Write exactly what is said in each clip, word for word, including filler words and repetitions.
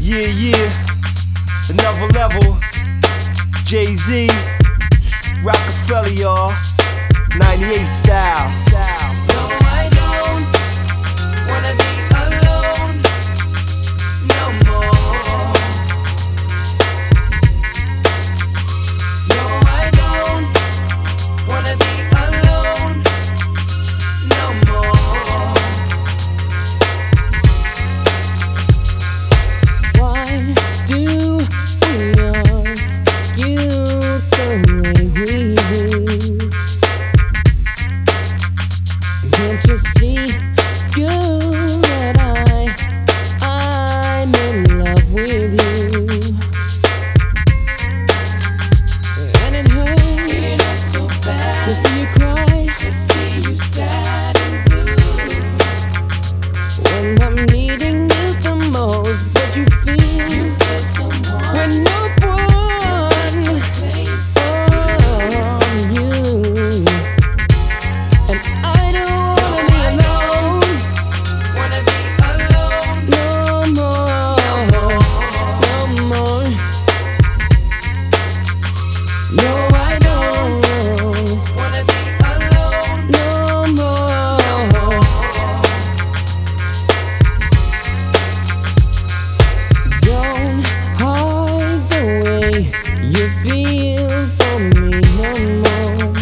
Yeah, yeah, another level. Jay-Z, Rockefeller, y'all. ninety-eight style. style. No, I don't wanna be alone no more. No, I don't wanna be alone no more. Why do we argue the way we do? Can't you see, girl, that I, I'm in love with you? And it hurts, it hurts so bad to see you cry, to see you sad and blue. When I'm needing you the most, but you feel, you feel someone when no one plays on you. And I don't wanna be alone, wanna be alone no more, no more. No, I don't wanna be alone no more. Don't hide the way you feel for me no more.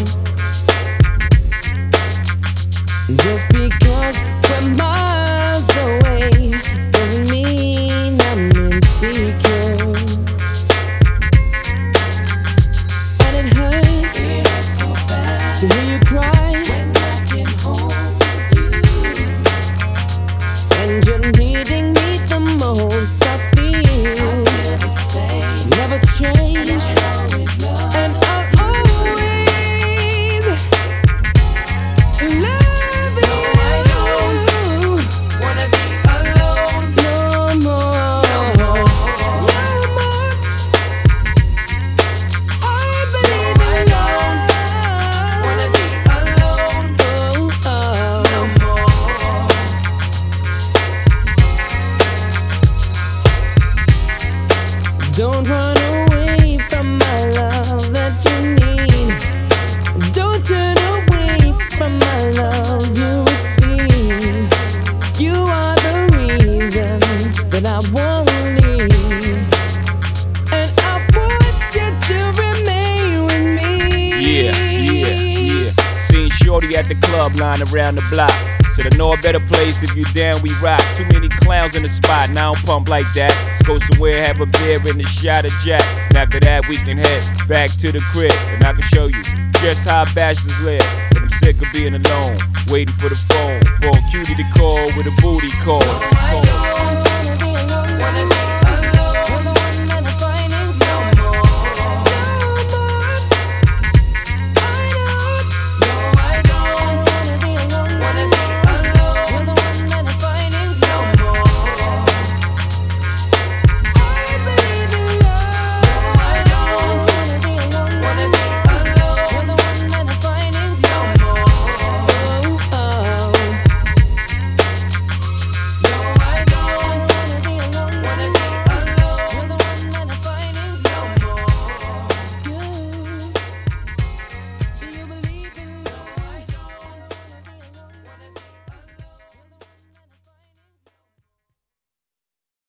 Just because we're miles away doesn't mean I'm insecure. And it hurts, it hurts so bad to hear you cry when I can hold you. And you're needing me the most. I feel, I feel the same. Never change. And I'll always love. And I'll always love. Don't run away from my love that you need. Don't turn away from my love you receive. You are the reason that I won't leave. And I want you to remain with me. Yeah, yeah, yeah. Seen Shorty at the club, line around the block. Said I know a better place if you down, we rock. Too many clowns in the spot, and I don't pump like that. Let's go somewhere, have a beer and a shot of Jack. And after that, we can head back to the crib, and I can show you just how bachelors live. But I'm sick of being alone, waiting for the phone for a cutie to call with a booty call. I don't wanna